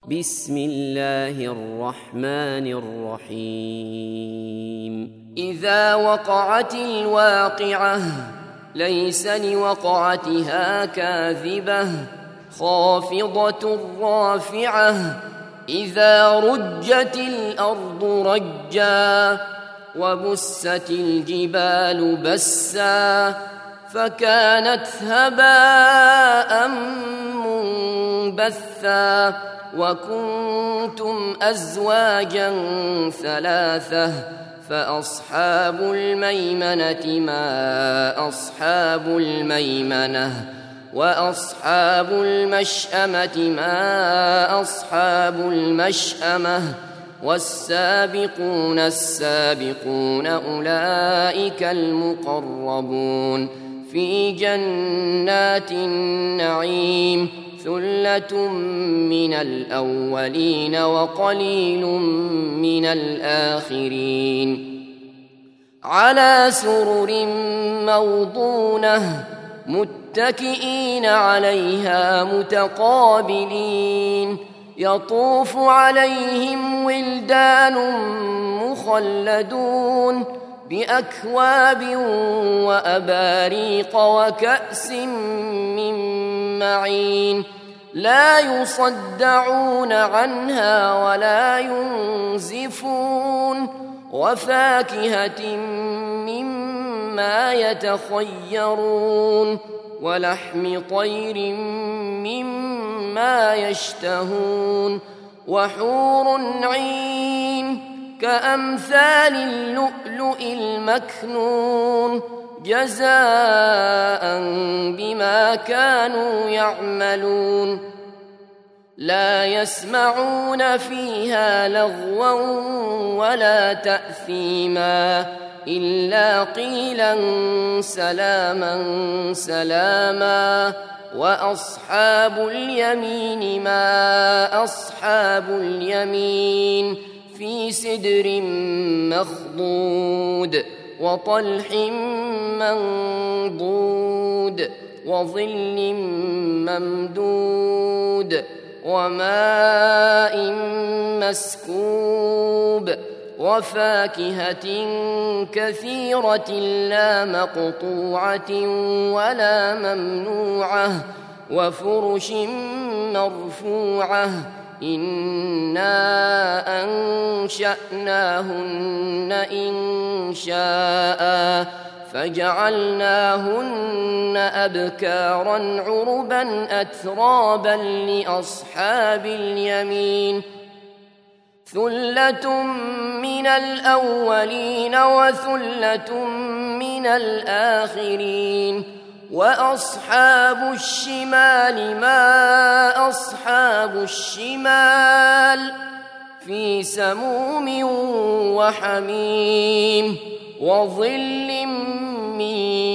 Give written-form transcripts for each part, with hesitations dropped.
بسم الله الرحمن الرحيم إذا وقعت الواقعة ليس لوقعتها كاذبة خافضة رافعة إذا رجت الأرض رجا وبست الجبال بسا فكانت هباء منبثا وكنتم أزواجا ثلاثة فأصحاب الميمنة ما أصحاب الميمنة وأصحاب المشأمة ما أصحاب المشأمة والسابقون السابقون أولئك المقربون في جنات النعيم ثلة من الأولين وقليل من الآخرين على سرر موضونة متكئين عليها متقابلين يطوف عليهم ولدان مخلدون بأكواب وأباريق وكأس من معين لا يصدعون عنها ولا ينزفون وفاكهة مما يتخيرون ولحم طير مما يشتهون وحور عين كأمثال اللؤلؤ المكنون جزاء بما كانوا يعملون لا يسمعون فيها لغوا ولا تأثيما إلا قيلا سلاما سلاما وأصحاب اليمين ما أصحاب اليمين في سدر مخضود وطلح منضود وظل ممدود وماء مسكوب وفاكهة كثيرة لا مقطوعة ولا ممنوعة وفرش مرفوعة إنا أنشأناهن إنشاء فجعلناهن أبكارا عربا أترابا لأصحاب اليمين ثلة من الأولين وثلة من الآخرين وأصحاب الشمال ما أصحاب الشمال في سموم وحميم وظل من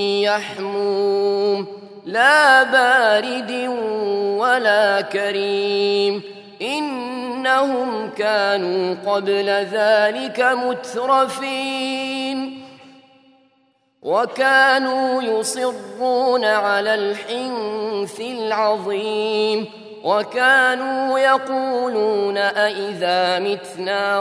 يحموم لا بارد ولا كريم إنهم كانوا قبل ذلك مترفين وكانوا يصرون على الحنث العظيم وكانوا يقولون أئذا متنا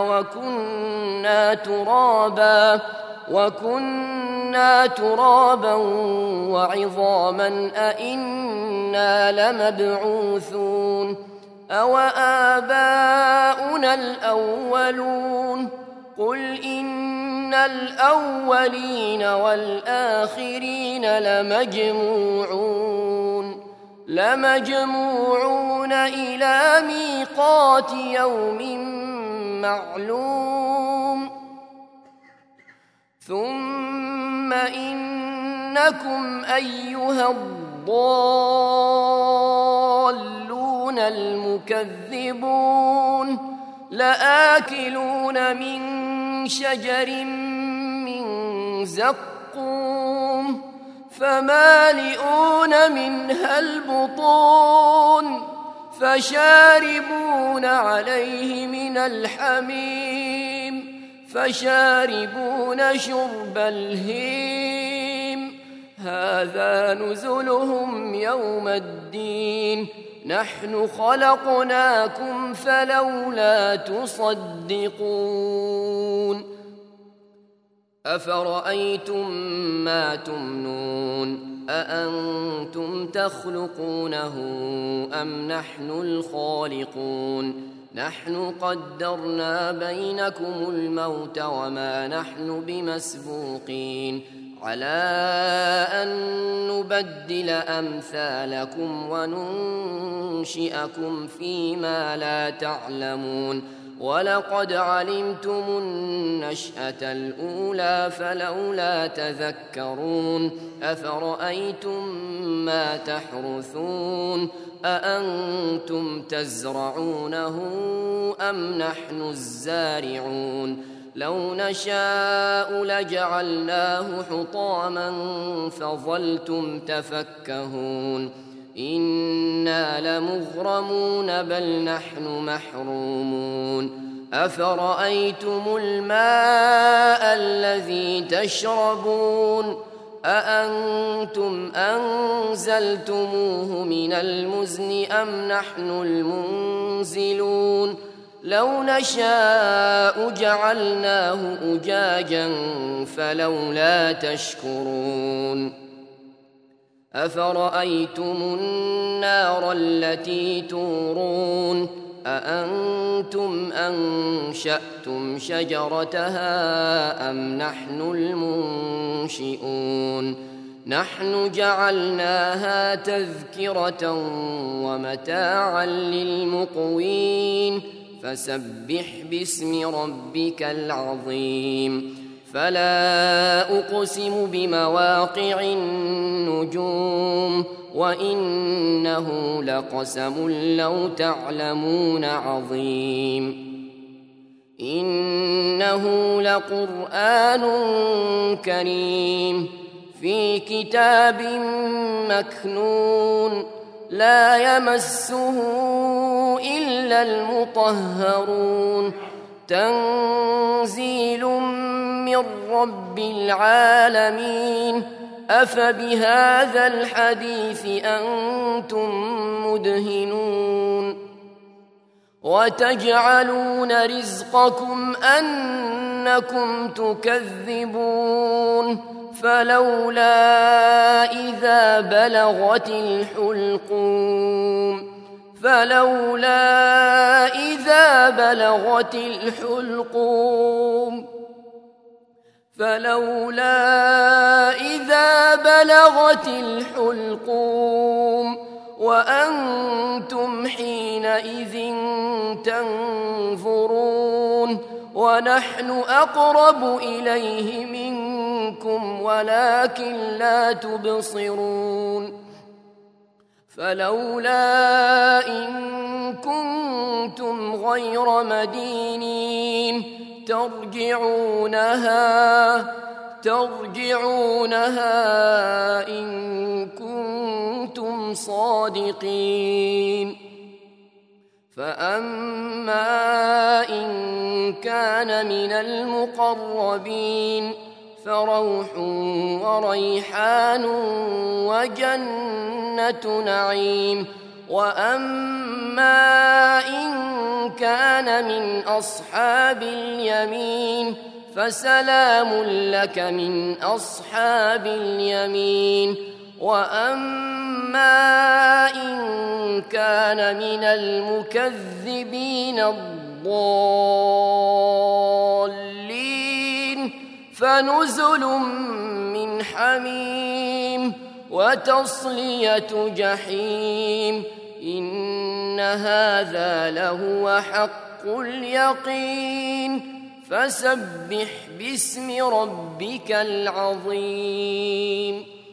وكنا ترابا وعظاما أئنا لمبعوثون أو آباؤنا الأولون قل إن الأولين والآخرين لمجموعون إلى ميقات يوم معلوم ثم إنكم أيها الضالون المكذبون لآكلون من شجر من زقوم فمالئون منها البطون فشاربون عليه من الحميم فشاربون شرب الهيم هذا نزلهم يوم الدين نحن خلقناكم فلولا تصدقون أفرأيتم ما تمنون أأنتم تخلقونه أم نحن الخالقون نحن قدرنا بينكم الموت وما نحن بمسبوقين على أن نبدل أمثالكم وننشئكم فيما لا تعلمون ولقد علمتم النشأة الأولى فلولا تذكرون أفرأيتم ما تحرثون أأنتم تزرعونه أم نحن الزارعون لو نشاء لجعلناه حطاما فظلتم تفكهون إنا لمغرمون بل نحن محرومون أفرأيتم الماء الذي تشربون أأنتم أنزلتموه من المزن أم نحن المنزلون لو نشاء جعلناه أجاجا فلولا تشكرون أفرأيتم النار التي تورون أأنتم أنشأتم شجرتها أم نحن المنشئون نحن جعلناها تذكرة ومتاعا للمقوين فسبح باسم ربك العظيم فلا أقسم بمواقع النجوم وإنه لقسم لو تعلمون عظيم إنه لقرآن كريم في كتاب مكنون لا يمسه إلا المطهرون تنزيل من رب العالمين أفبهذا الحديث أنتم مدهنون وتجعلون رزقكم أنكم تكذبون فلولا إذا بلغت الحلقوم وأنتم حينئذ تنظرون ونحن أقرب إليه منكم ولكن لا تبصرون فلولا إن كنتم غير مدينين ترجعونها إن كنتم صادقين فأما إن كان من المقربين فروح وريحان وجنة نعيم وأما إن كان من أصحاب اليمين فسلام لك من أصحاب اليمين وأما إن كان من المكذبين الضالين فنزل من حميم وتصلية جحيم إن هذا لهو حق اليقين فسبح باسم ربك العظيم